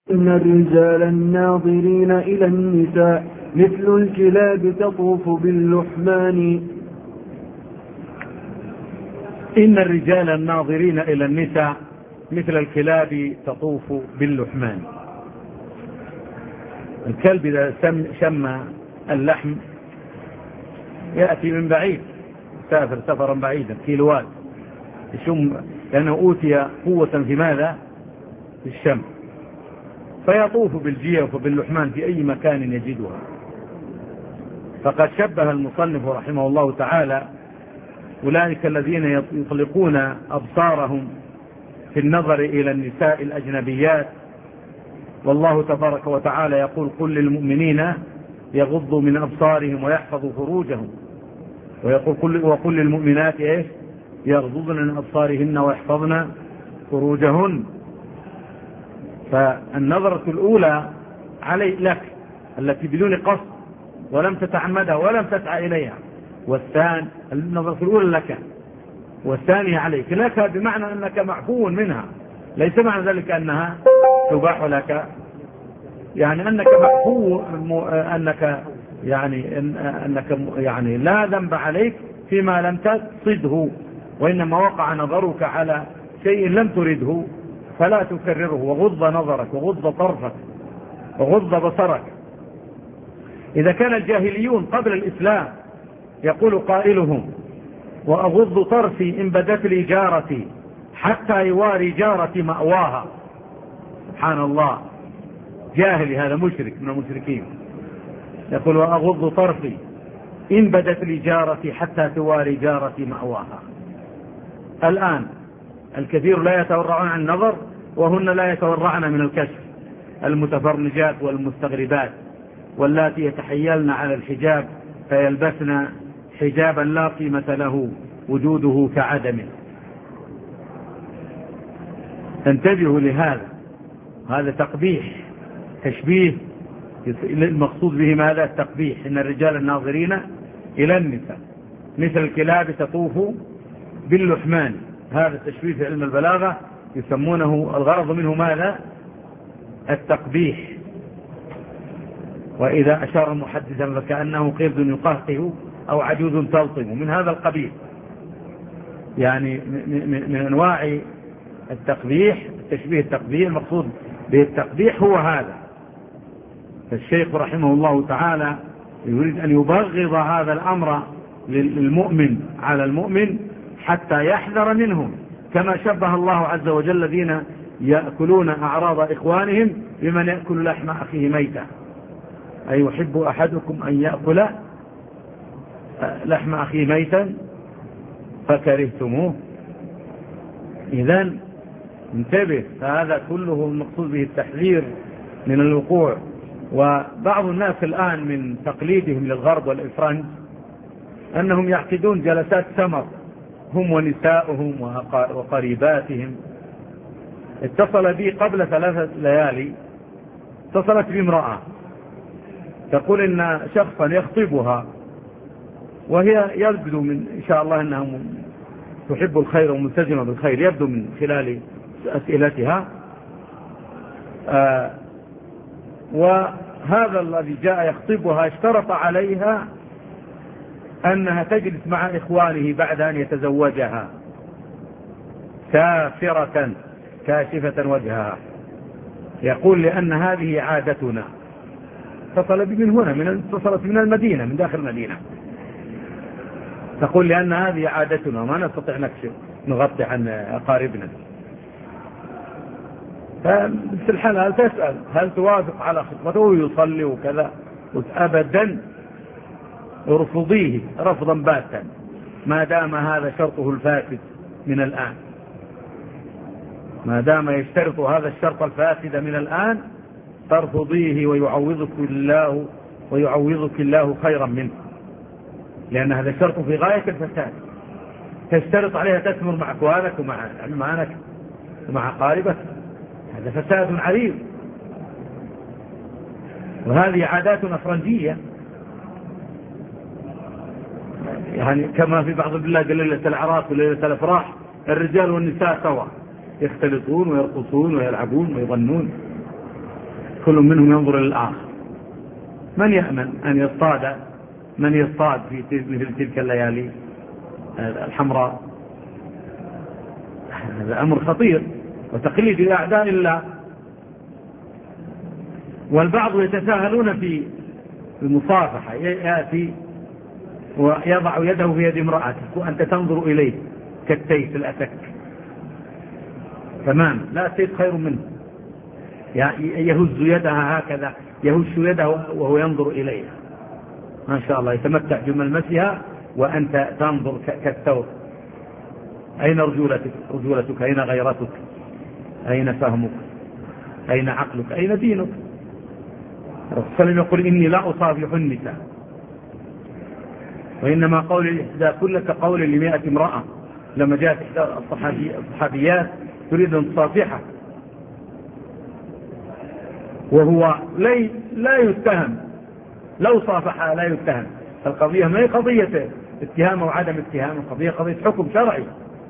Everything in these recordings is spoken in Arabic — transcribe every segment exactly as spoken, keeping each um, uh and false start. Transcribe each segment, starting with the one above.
إن الرجال الناظرين إلى النساء مثل الكلاب تطوف باللحمان. إن الرجال الناظرين إلى النساء مثل الكلاب تطوف باللحمان. الكلب إذا شم اللحم يأتي من بعيد، سافر سفرا بعيدا كيلوات يشم، لأنه أوتي قوة في ماذا؟ في الشم، فيطوف بالجيف وباللحمان في أي مكان يجدها. فقد شبه المصنف رحمه الله تعالى أولئك الذين يطلقون أبصارهم في النظر إلى النساء الأجنبيات، والله تبارك وتعالى يقول: قل للمؤمنين يغضوا من أبصارهم ويحفظوا فروجهم، ويقول وقل للمؤمنات إيه؟ يغضضن من أبصارهن ويحفظن فروجهن. فالنظرة الأولى علي لك التي بدون قصد ولم تتعمدها ولم تسعى إليها، والثاني النظرة الأولى لك والثانية عليك. لك بمعنى أنك معفو منها، ليس معنى ذلك أنها تباح لك، يعني أنك معفو، أنك يعني أنك يعني لا ذنب عليك فيما لم تقصده، وإنما وقع نظرك على شيء لم ترده فلا تكرره. وغض نظرك وغض طرفك وغض بصرك. إذا كان الجاهليون قبل الإسلام يقول قائلهم: وأغض طرفي إن بدت لي جارتي حتى يواري جارتي مأواها. سبحان الله، جاهلي هذا، مشرك من المشركين، يقول: وأغض طرفي إن بدت لي جارتي حتى تواري جارتي مأواها. الآن الكثير لا يتورعون عن النظر، وهن لا يتورعن من الكشف، المتبرجات والمستغربات، واللاتي يتحيلن على الحجاب فيلبسن حجابا لا قيمة له وجوده كعدمه. انتبهوا لهذا، هذا تقبيح، تشبيه، المقصود به ماذا؟ التقبيح. إن الرجال الناظرين إلى النساء مثل الكلاب تطوف باللحمان. هذا التشبيه في علم البلاغة يسمونه، الغرض منه ماذا؟ التقبيح. وإذا أشار محدثا فكأنه قرد يقهقه أو عجوز تلطم، من هذا القبيل، يعني من أنواع التقبيح، التشبيه التقبيح. المقصود بالتقبيح هو هذا. فالشيخ رحمه الله تعالى يريد أن يبغض هذا الأمر للمؤمن على المؤمن حتى يحذر منهم، كما شبه الله عز وجل الذين يأكلون أعراض إخوانهم بمن يأكل لحم أخيه ميتا. أي يحب أحدكم أن يأكل لحم أخيه ميتا فكرهتموه. إذن انتبه، فهذا كله المقصود به التحذير من الوقوع. وبعض الناس الآن من تقليدهم للغرب والإفرنج أنهم يعقدون جلسات سمر هم ونساؤهم وقريباتهم. اتصل بي قبل ثلاثة ليالي، اتصلت بي امرأة تقول إن شخصا يخطبها، وهي يبدو من إن شاء الله أنها تحب الخير وملتزمة بالخير، يبدو من خلال أسئلتها. آه وهذا الذي جاء يخطبها اشترط عليها أنها تجلس مع إخوانه بعد أن يتزوجها، كافرة كاشفة وجهها. يقول: لأن هذه عادتنا. اتصل بي من هنا، من اتصلت من المدينة، من داخل المدينة، تقول: لأن هذه عادتنا وما نستطيع نكشف نغطي عن أقاربنا. ففي الحالة هل تسأل هل توافق على خطبته ويصلي وكذا؟ أبدا، ارفضيه رفضا باتا ما دام هذا شرطه الفاسد من الآن. ما دام يشترط هذا الشرط الفاسد من الآن ترفضيه، ويعوضك الله ويعوضك الله خيرا منه، لأن هذا الشرط في غاية الفساد. تشترط عليها تثمر مع أخوانك ومع أعمامك ومع قاربك، هذا فساد عريض. وهذه عادات أفرنجية، يعني كما في بعض البلاد ليلة الأعراس وليلة الأفراح الرجال والنساء سوا، يختلطون ويرقصون ويلعبون ويغنون. كل منهم ينظر للآخر. من يأمن أن يصطاد من يصطاد في مثل تلك الليالي الحمراء؟ هذا أمر خطير وتقليد لأعداء الله. والبعض يتساهلون في المصافحة، يأتي ويضع يده في يد امرأتك وأنت تنظر إليه كالتيس الأتك، تمام، لا التيس خير منه، يهز يدها هكذا، يهش يده وهو ينظر إليها، ما شاء الله يتمتع بملمسها وأنت تنظر كالثور. أين رجولتك؟ رجولتك أين غيرتك؟ أين فهمك؟ أين عقلك؟ أين دينك؟ الرسول يقول إني لا أصافح النساء، وإنما قول إحدى كل كقول لمئة امرأة. لما جاءت إحدى الصحابيات تريد أن تصافحها وهو لا يتهم، لو صافحها لا يتهم. القضية ما هي قضية اتهام أو عدم اتهام، القضية قضية حكم شرعي.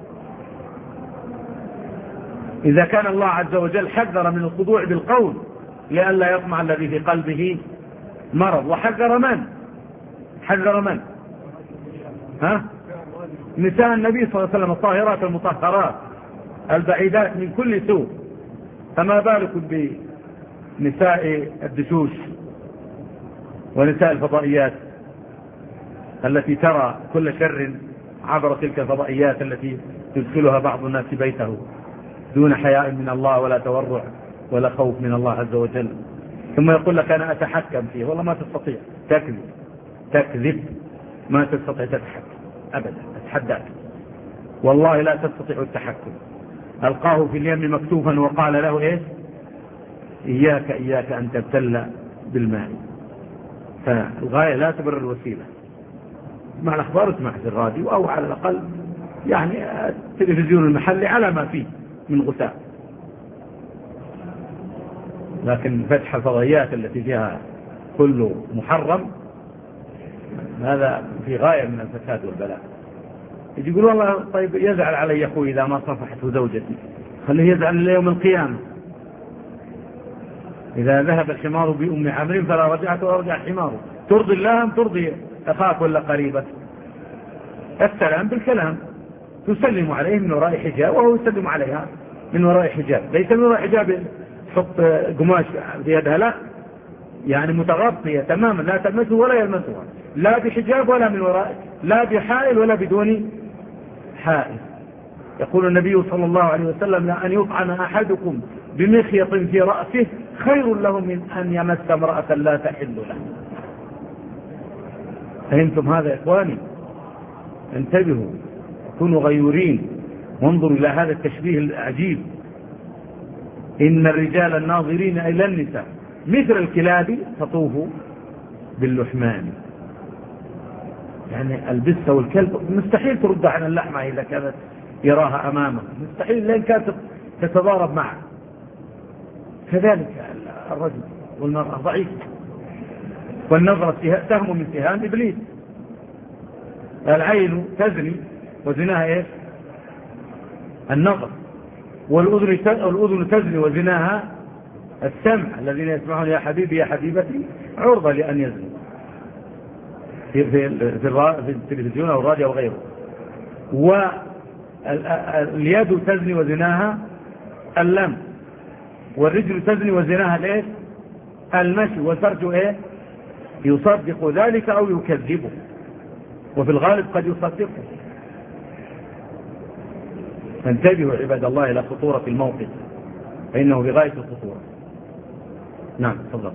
إذا كان الله عز وجل حذر من الخضوع بالقول لئلا يطمع الذي في قلبه مرض، وحذر من؟ حذر من؟ ها؟ نساء النبي صلى الله عليه وسلم الطاهرات المطهرات البعيدات من كل سوء، فما بالك بنساء الدشوش ونساء الفضائيات التي ترى كل شر عبر تلك الفضائيات التي تدخلها بعض الناس بيته دون حياء من الله ولا تورع ولا خوف من الله عز وجل، ثم يقول لك أنا أتحكم فيه. والله ما تستطيع، تكذب تكذب، ما تستطيع تتحكم أبدا، أتحداك والله لا تستطيع التحكم. ألقاه في اليم مكتوفا وقال له إيه؟ إياك إياك أن تبتل بالماء. فالغاية لا تبرر الوسيلة. مع الأخبار اسمع في الراديو أو على الأقل يعني التلفزيون المحلي على ما فيه من غثاء، لكن فتح الفضائيات التي فيها كله محرم هذا في غاية من الفساد والبلاء. يقول والله طيب يزعل علي أخوي إذا ما صفحته زوجتي، خليه يزعل ليوم القيامة. إذا ذهب الحمار بأم عمرو فلا رجعت وارجع حماره. ترضي الله أم ترضي أخاك ولا قريبك؟ السلام بالكلام، تسلم عليه من وراء حجاب وهو يسلم عليها من وراء حجاب، ليس من وراء حجاب تحط قماش في يدها، لا، يعني متغطية تماما لا تلمسه ولا يلمسها، لا بحجاب ولا من وراء، لا بحائل ولا بدون حائل. يقول النبي صلى الله عليه وسلم لا أن يطعن أحدكم بمخيط في رأسه خير له من أن يمس امرأة لا تحل له. فهمتم هذا يا إخواني؟ انتبهوا، كونوا غيورين، وانظروا إلى هذا التشبيه العجيب. إن الرجال الناظرين إلى النساء مثل الكلاب تطوف باللحمان. يعني البسة والكلب مستحيل ترد عن اللحمة إذا كانت يراها أمامه، مستحيل لأن كانت تتضارب معه. كذلك الرجل والمرأة ضعيف، والنظرة سهم من سهام إبليس. العين تزني وزناها إيش؟ النظر. والأذن تزني وزناها السمع. الذين يسمعون يا حبيبي يا حبيبتي عرضة لأن يزنوا في, في, في, في التلفزيون أو الراديو وغيره. واليد تزني وزناها اللمس، والرجل تزني وزناها الايه؟ المشي. والفرج ايه؟ يصدق ذلك او يكذبه، وفي الغالب قد يصدقه. فانتبهوا عباد الله الى خطورة الموقف، فانه بغاية الخطورة. نعم تفضل.